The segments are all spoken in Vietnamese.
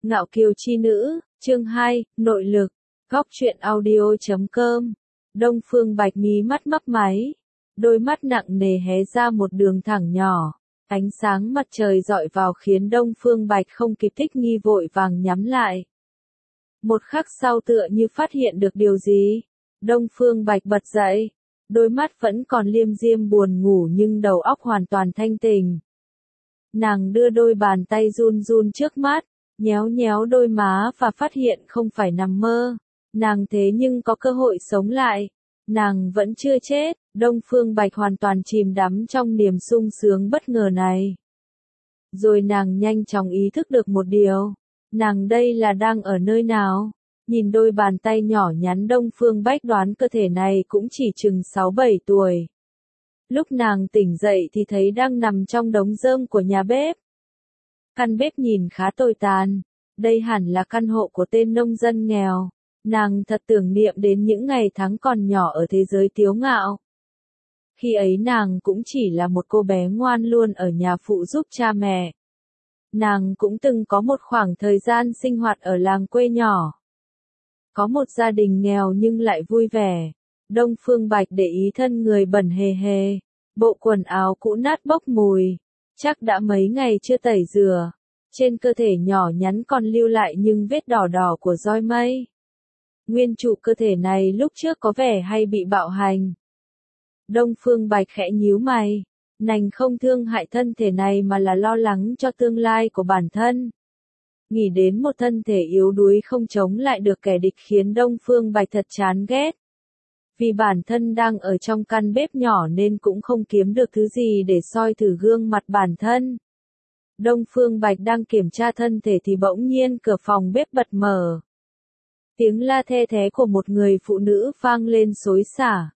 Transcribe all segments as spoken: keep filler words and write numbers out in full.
Ngạo kiều chi nữ, chương hai, nội lực, góc truyện audio chấm com. Đông Phương Bạch mí mắt mấp máy, đôi mắt nặng nề hé ra một đường thẳng nhỏ. Ánh sáng mặt trời dọi vào khiến Đông Phương Bạch không kịp thích nghi vội vàng nhắm lại. Một khắc sau tựa như phát hiện được điều gì, Đông Phương Bạch bật dậy, đôi mắt vẫn còn liêm diêm buồn ngủ nhưng đầu óc hoàn toàn thanh tỉnh. Nàng đưa đôi bàn tay run run trước mắt, nhéo nhéo đôi má và phát hiện không phải nằm mơ, nàng thế nhưng có cơ hội sống lại, nàng vẫn chưa chết. Đông Phương Bạch hoàn toàn chìm đắm trong niềm sung sướng bất ngờ này. Rồi nàng nhanh chóng ý thức được một điều, nàng đây là đang ở nơi nào? Nhìn đôi bàn tay nhỏ nhắn, Đông Phương Bạch đoán cơ thể này cũng chỉ chừng sáu bảy tuổi. Lúc nàng tỉnh dậy thì thấy đang nằm trong đống rơm của nhà bếp. Căn bếp nhìn khá tồi tàn, đây hẳn là căn hộ của tên nông dân nghèo. Nàng thật tưởng niệm đến những ngày tháng còn nhỏ ở thế giới kiêu ngạo. Khi ấy nàng cũng chỉ là một cô bé ngoan luôn ở nhà phụ giúp cha mẹ. Nàng cũng từng có một khoảng thời gian sinh hoạt ở làng quê nhỏ. Có một gia đình nghèo nhưng lại vui vẻ. Đông Phương Bạch để ý thân người bẩn hề hề, bộ quần áo cũ nát bốc mùi, chắc đã mấy ngày chưa tẩy rửa. Trên cơ thể nhỏ nhắn còn lưu lại những vết đỏ đỏ của roi mây. Nguyên chủ cơ thể này lúc trước có vẻ hay bị bạo hành. Đông Phương Bạch khẽ nhíu mày, nàng không thương hại thân thể này mà là lo lắng cho tương lai của bản thân. Nghĩ đến một thân thể yếu đuối không chống lại được kẻ địch khiến Đông Phương Bạch thật chán ghét. Vì bản thân đang ở trong căn bếp nhỏ nên cũng không kiếm được thứ gì để soi thử gương mặt bản thân. Đông Phương Bạch đang kiểm tra thân thể thì bỗng nhiên cửa phòng bếp bật mở. Tiếng la the thé của một người phụ nữ vang lên xối xả.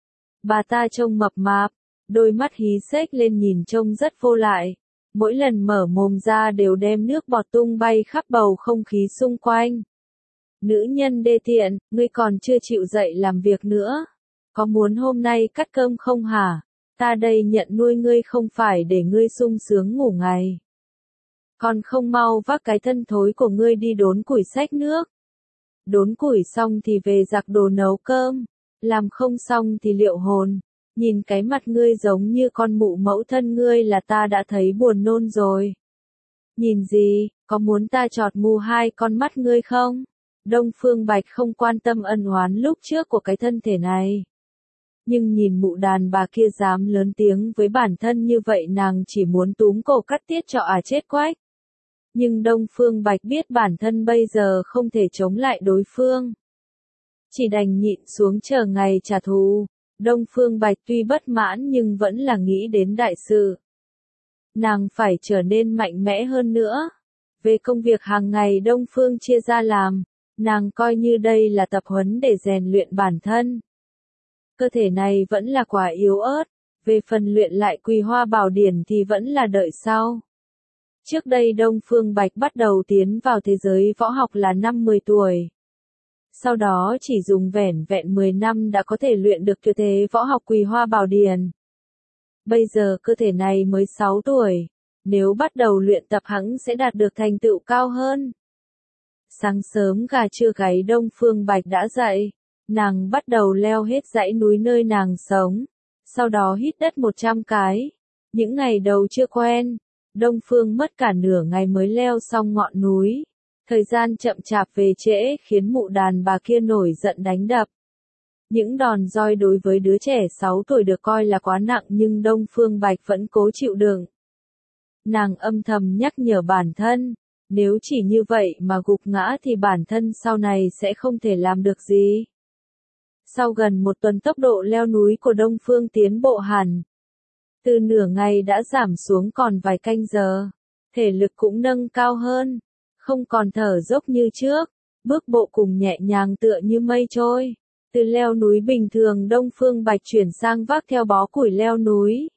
Bà ta trông mập mạp, đôi mắt hí xếch lên nhìn trông rất vô lại. Mỗi lần mở mồm ra đều đem nước bọt tung bay khắp bầu không khí xung quanh. Nữ nhân đê tiện, ngươi còn chưa chịu dậy làm việc nữa. Có muốn hôm nay cắt cơm không hả? Ta đây nhận nuôi ngươi không phải để ngươi sung sướng ngủ ngày. Còn không mau vác cái thân thối của ngươi đi đốn củi xách nước. Đốn củi xong thì về giặt đồ nấu cơm. Làm không xong thì liệu hồn. Nhìn cái mặt ngươi giống như con mụ mẫu thân ngươi là ta đã thấy buồn nôn rồi. Nhìn gì, có muốn ta chọt mù hai con mắt ngươi không? Đông Phương Bạch không quan tâm ân oán lúc trước của cái thân thể này. Nhưng nhìn mụ đàn bà kia dám lớn tiếng với bản thân như vậy, nàng chỉ muốn túm cổ cắt tiết cho à chết quách. Nhưng Đông Phương Bạch biết bản thân bây giờ không thể chống lại đối phương. Chỉ đành nhịn xuống chờ ngày trả thù. Đông Phương Bạch tuy bất mãn nhưng vẫn là nghĩ đến đại sự. Nàng phải trở nên mạnh mẽ hơn nữa. Về công việc hàng ngày Đông Phương chia ra làm, nàng coi như đây là tập huấn để rèn luyện bản thân. Cơ thể này vẫn là quả yếu ớt, về phần luyện lại Quỳ Hoa Bảo Điển thì vẫn là đợi sau. Trước đây Đông Phương Bạch bắt đầu tiến vào thế giới võ học là năm mười tuổi. Sau đó chỉ dùng vẻn vẹn mười năm đã có thể luyện được tuyệt thế võ học Quỳ Hoa Bảo Điển. Bây giờ cơ thể này mới sáu tuổi, nếu bắt đầu luyện tập hẳn sẽ đạt được thành tựu cao hơn. Sáng sớm gà trưa gáy Đông Phương Bạch đã dậy, nàng bắt đầu leo hết dãy núi nơi nàng sống, sau đó hít đất một trăm cái. Những ngày đầu chưa quen, Đông Phương mất cả nửa ngày mới leo xong ngọn núi. Thời gian chậm chạp về trễ khiến mụ đàn bà kia nổi giận đánh đập. Những đòn roi đối với đứa trẻ sáu tuổi được coi là quá nặng nhưng Đông Phương Bạch vẫn cố chịu đựng. Nàng âm thầm nhắc nhở bản thân, nếu chỉ như vậy mà gục ngã thì bản thân sau này sẽ không thể làm được gì. Sau gần một tuần tốc độ leo núi của Đông Phương tiến bộ hẳn. Từ nửa ngày đã giảm xuống còn vài canh giờ, thể lực cũng nâng cao hơn. Không còn thở dốc như trước, bước bộ cùng nhẹ nhàng tựa như mây trôi. Từ leo núi bình thường Đông Phương Bạch chuyển sang vác theo bó củi leo núi.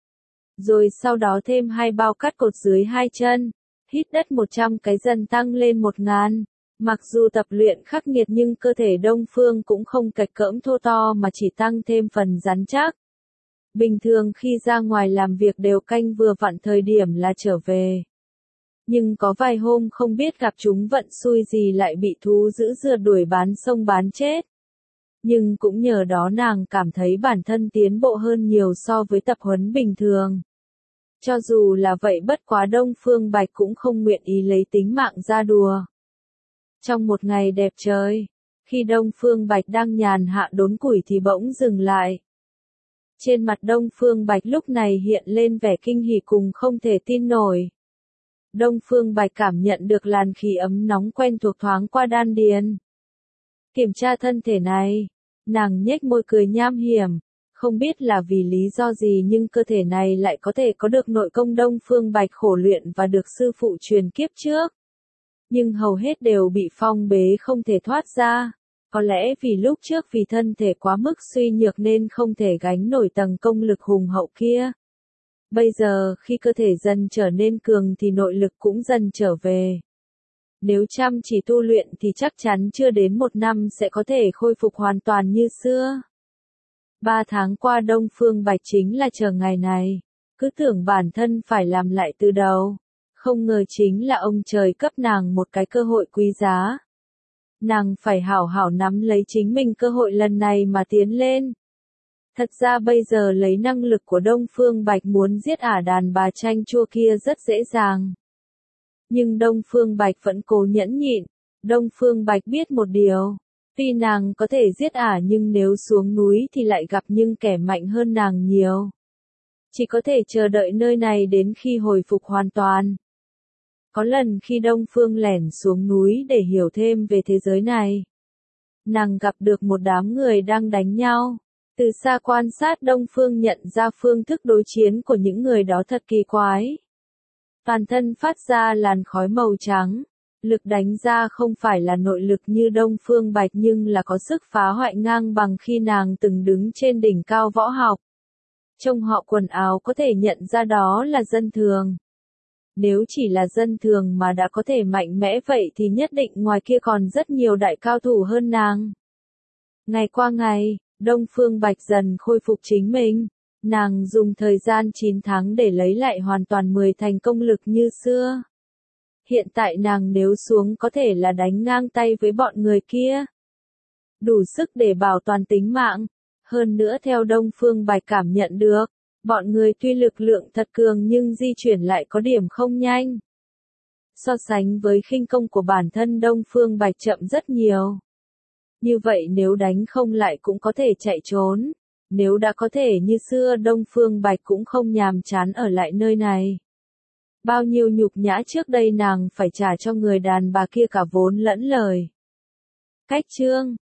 Rồi sau đó thêm hai bao cắt cột dưới hai chân, hít đất một trăm cái dần tăng lên một ngàn. Mặc dù tập luyện khắc nghiệt nhưng cơ thể Đông Phương cũng không cạch cỡm thô to mà chỉ tăng thêm phần rắn chắc. Bình thường khi ra ngoài làm việc đều canh vừa vặn thời điểm là trở về. Nhưng có vài hôm không biết gặp chúng vận xui gì lại bị thú dữ rượt đuổi bán sông bán chết. Nhưng cũng nhờ đó nàng cảm thấy bản thân tiến bộ hơn nhiều so với tập huấn bình thường. Cho dù là vậy bất quá Đông Phương Bạch cũng không nguyện ý lấy tính mạng ra đùa. Trong một ngày đẹp trời, khi Đông Phương Bạch đang nhàn hạ đốn củi thì bỗng dừng lại. Trên mặt Đông Phương Bạch lúc này hiện lên vẻ kinh hỉ cùng không thể tin nổi. Đông Phương Bạch cảm nhận được làn khí ấm nóng quen thuộc thoáng qua đan điền. Kiểm tra thân thể này, nàng nhếch môi cười nham hiểm, không biết là vì lý do gì nhưng cơ thể này lại có thể có được nội công Đông Phương Bạch khổ luyện và được sư phụ truyền kiếp trước. Nhưng hầu hết đều bị phong bế không thể thoát ra. Có lẽ vì lúc trước vì thân thể quá mức suy nhược nên không thể gánh nổi tầng công lực hùng hậu kia. Bây giờ khi cơ thể dần trở nên cường thì nội lực cũng dần trở về. Nếu chăm chỉ tu luyện thì chắc chắn chưa đến một năm sẽ có thể khôi phục hoàn toàn như xưa. Ba tháng qua Đông Phương Bạch chính là chờ ngày này. Cứ tưởng bản thân phải làm lại từ đầu. Không ngờ chính là ông trời cấp nàng một cái cơ hội quý giá. Nàng phải hảo hảo nắm lấy chính mình cơ hội lần này mà tiến lên. Thật ra bây giờ lấy năng lực của Đông Phương Bạch muốn giết ả đàn bà chanh chua kia rất dễ dàng. Nhưng Đông Phương Bạch vẫn cố nhẫn nhịn. Đông Phương Bạch biết một điều. Tuy nàng có thể giết ả nhưng nếu xuống núi thì lại gặp những kẻ mạnh hơn nàng nhiều. Chỉ có thể chờ đợi nơi này đến khi hồi phục hoàn toàn. Có lần khi Đông Phương lẻn xuống núi để hiểu thêm về thế giới này. Nàng gặp được một đám người đang đánh nhau. Từ xa quan sát Đông Phương nhận ra phương thức đối chiến của những người đó thật kỳ quái. Toàn thân phát ra làn khói màu trắng. Lực đánh ra không phải là nội lực như Đông Phương Bạch nhưng là có sức phá hoại ngang bằng khi nàng từng đứng trên đỉnh cao võ học. Trông họ quần áo có thể nhận ra đó là dân thường. Nếu chỉ là dân thường mà đã có thể mạnh mẽ vậy thì nhất định ngoài kia còn rất nhiều đại cao thủ hơn nàng. Ngày qua ngày, Đông Phương Bạch dần khôi phục chính mình. Nàng dùng thời gian chín tháng để lấy lại hoàn toàn mười thành công lực như xưa. Hiện tại nàng nếu xuống có thể là đánh ngang tay với bọn người kia. Đủ sức để bảo toàn tính mạng. Hơn nữa theo Đông Phương Bạch cảm nhận được, bọn người tuy lực lượng thật cường nhưng di chuyển lại có điểm không nhanh. So sánh với khinh công của bản thân Đông Phương Bạch chậm rất nhiều. Như vậy nếu đánh không lại cũng có thể chạy trốn. Nếu đã có thể như xưa Đông Phương Bạch cũng không nhàm chán ở lại nơi này. Bao nhiêu nhục nhã trước đây nàng phải trả cho người đàn bà kia cả vốn lẫn lời. Cách chương